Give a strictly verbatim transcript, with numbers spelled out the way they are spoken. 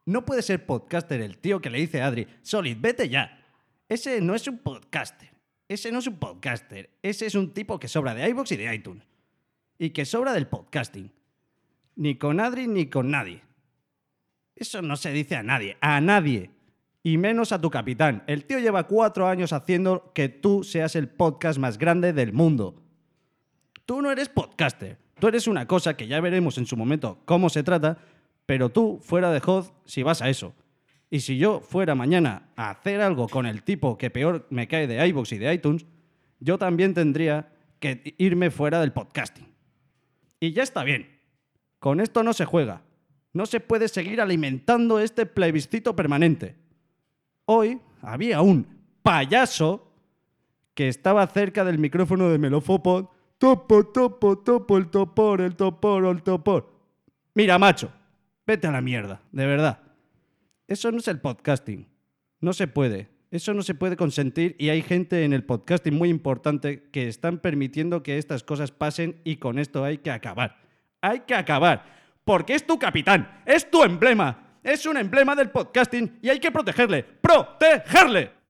No puede ser podcaster el tío que le dice a Adri, Solid, vete ya. Ese no es un podcaster. Ese no es un podcaster. Ese es un tipo que sobra de iVoox y de iTunes. Y que sobra del podcasting. Ni con Adri ni con nadie. Eso no se dice a nadie. A nadie. Y menos a tu capitán. El tío lleva cuatro años haciendo que tú seas el podcast más grande del mundo. Tú no eres podcaster. Tú eres una cosa que ya veremos en su momento cómo se trata, pero tú, fuera de Hoz, si vas a eso. Y si yo fuera mañana a hacer algo con el tipo que peor me cae de iVoox y de iTunes, yo también tendría que irme fuera del podcasting. Y ya está bien. Con esto no se juega. No se puede seguir alimentando este plebiscito permanente. Hoy había un payaso que estaba cerca del micrófono de Melofopod. Topo, topo, topo, el topor, el topor, el topor. Mira, macho, vete a la mierda, de verdad. Eso no es el podcasting. No se puede. Eso no se puede consentir y hay gente en el podcasting muy importante que están permitiendo que estas cosas pasen y con esto hay que acabar. Hay que acabar. Porque es tu capitán, es tu emblema. Es un emblema del podcasting y hay que protegerle. ¡Protegerle!